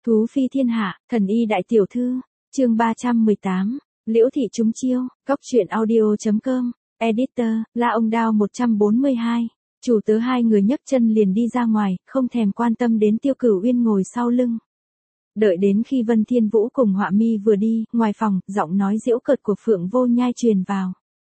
Thú phi thiên hạ, thần y đại tiểu thư, chương 318, Liễu thị trúng chiêu, Cốc truyện audio.com, editor, La Ông Đao 142, chủ tớ hai người nhấc chân liền đi ra ngoài, không thèm quan tâm đến Tiêu Cửu Uyên ngồi sau lưng. Đợi đến khi Vân Thiên Vũ cùng Họa Mi vừa đi, ngoài phòng, giọng nói giễu cợt của Phượng Vô Nhai truyền vào.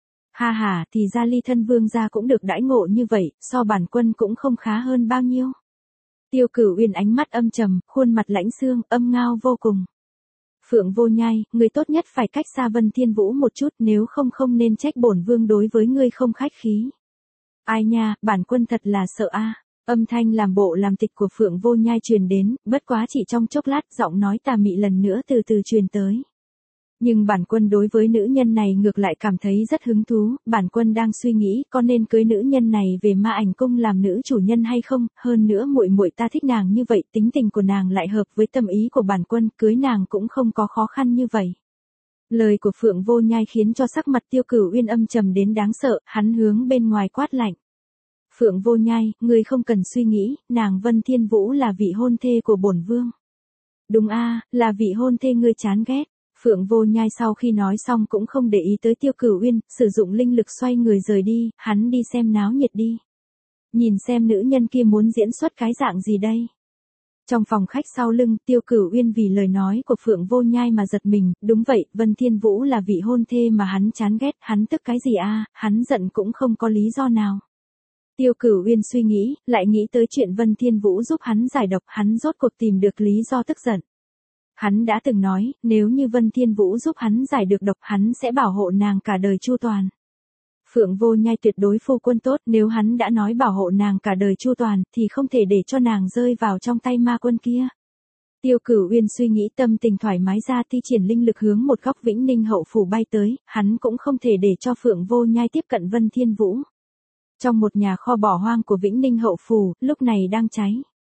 Ha ha, thì ra Ly thân vương gia cũng được đãi ngộ như vậy, so bản quân cũng không khá hơn bao nhiêu. Tiêu Cửu Uyên ánh mắt âm trầm, khuôn mặt lãnh xương, âm ngao vô cùng. Phượng Vô Nhai, người tốt nhất phải cách xa Vân Thiên Vũ một chút, nếu không nên trách bổn vương đối với ngươi không khách khí. Ai nha, bản quân thật là sợ a. Âm thanh làm bộ làm tịch của Phượng Vô Nhai truyền đến, bất quá chỉ trong chốc lát giọng nói tà mị lần nữa từ từ truyền tới. Nhưng bản quân đối với nữ nhân này ngược lại cảm thấy rất hứng thú, bản quân đang suy nghĩ có nên cưới nữ nhân này về Ma Ảnh Cung làm nữ chủ nhân hay không, hơn nữa muội muội ta thích nàng như vậy, tính tình của nàng lại hợp với tâm ý của bản quân, cưới nàng cũng không có khó khăn như vậy. Lời của Phượng Vô Nhai khiến cho sắc mặt Tiêu Cửu Uyên âm trầm đến đáng sợ, hắn hướng bên ngoài quát lạnh. Phượng Vô Nhai, ngươi không cần suy nghĩ, nàng Vân Thiên Vũ là vị hôn thê của bổn vương. Đúng a, là vị hôn thê ngươi chán ghét. Phượng Vô Nhai sau khi nói xong cũng không để ý tới Tiêu Cửu Uyên, sử dụng linh lực xoay người rời đi, hắn đi xem náo nhiệt đi. Nhìn xem nữ nhân kia muốn diễn xuất cái dạng gì đây. Trong phòng khách sau lưng, Tiêu Cửu Uyên vì lời nói của Phượng Vô Nhai mà giật mình, đúng vậy, Vân Thiên Vũ là vị hôn thê mà hắn chán ghét, hắn tức cái gì a, hắn giận cũng không có lý do nào. Tiêu Cửu Uyên suy nghĩ, lại nghĩ tới chuyện Vân Thiên Vũ giúp hắn giải độc, hắn rốt cuộc tìm được lý do tức giận. Hắn đã từng nói, nếu như Vân Thiên Vũ giúp hắn giải được độc, hắn sẽ bảo hộ nàng cả đời chu toàn. Phượng Vô Nhai tuyệt đối phu quân tốt, nếu hắn đã nói bảo hộ nàng cả đời chu toàn, thì không thể để cho nàng rơi vào trong tay ma quân kia. Tiêu Cửu Uyên suy nghĩ tâm tình thoải mái ra thi triển linh lực hướng một góc Vĩnh Ninh hậu phủ bay tới, hắn cũng không thể để cho Phượng Vô Nhai tiếp cận Vân Thiên Vũ. Trong một nhà kho bỏ hoang của Vĩnh Ninh hậu phủ, lúc này đang cháy.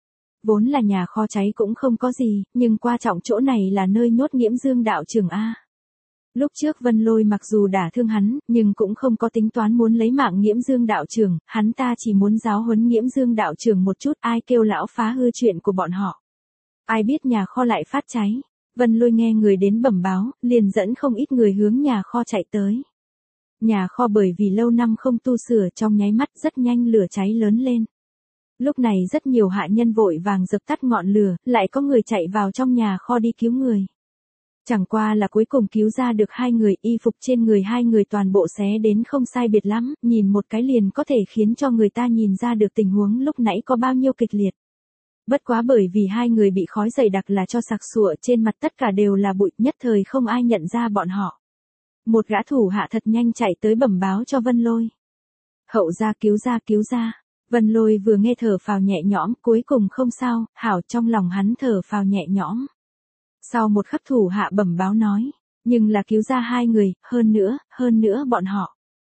Vốn là nhà kho cháy cũng không có gì, nhưng quan trọng chỗ này là nơi nhốt Nghiễm Dương đạo trưởng a. Lúc trước Vân Lôi mặc dù đả thương hắn, nhưng cũng không có tính toán muốn lấy mạng Nghiễm Dương đạo trưởng, hắn ta chỉ muốn giáo huấn Nghiễm Dương đạo trưởng một chút, ai kêu lão phá hư chuyện của bọn họ. Ai biết nhà kho lại phát cháy, Vân Lôi nghe người đến bẩm báo, liền dẫn không ít người hướng nhà kho chạy tới. Nhà kho bởi vì lâu năm không tu sửa trong nháy mắt rất nhanh lửa cháy lớn lên. Lúc này rất nhiều hạ nhân vội vàng dập tắt ngọn lửa, lại có người chạy vào trong nhà kho đi cứu người. Chẳng qua là cuối cùng cứu ra được hai người, y phục trên người hai người toàn bộ xé đến không sai biệt lắm, nhìn một cái liền có thể khiến cho người ta nhìn ra được tình huống lúc nãy có bao nhiêu kịch liệt. Bất quá bởi vì hai người bị khói dày đặc là cho sặc sụa, trên mặt tất cả đều là bụi, nhất thời không ai nhận ra bọn họ. Một gã thủ hạ thật nhanh chạy tới bẩm báo cho Vân Lôi. Hậu gia cứu ra cứu ra. Vân Lôi vừa nghe thở phào nhẹ nhõm, cuối cùng không sao, hảo, trong lòng hắn thở phào nhẹ nhõm. Sau một khắc thủ hạ bẩm báo nói, nhưng là cứu ra hai người, hơn nữa bọn họ.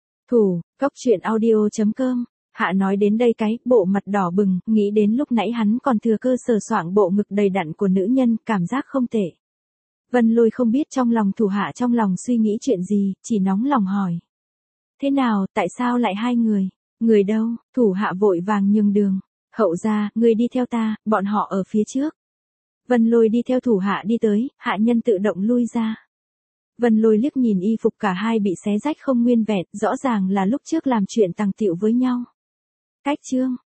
Cốc truyện audio.com, hạ nói đến đây cái, bộ mặt đỏ bừng, nghĩ đến lúc nãy hắn còn thừa cơ sờ soạng bộ ngực đầy đặn của nữ nhân, cảm giác không tệ. Vân Lôi không biết trong lòng thủ hạ trong lòng suy nghĩ chuyện gì, chỉ nóng lòng hỏi. Thế nào, tại sao lại hai người? Người đâu? Thủ hạ vội vàng nhường đường. Hậu gia, người đi theo ta, bọn họ ở phía trước. Vân Lôi đi theo thủ hạ đi tới, hạ nhân tự động lui ra. Vân Lôi liếc nhìn y phục cả hai bị xé rách không nguyên vẹn, rõ ràng là lúc trước làm chuyện tàng tiệu với nhau. Cách chương,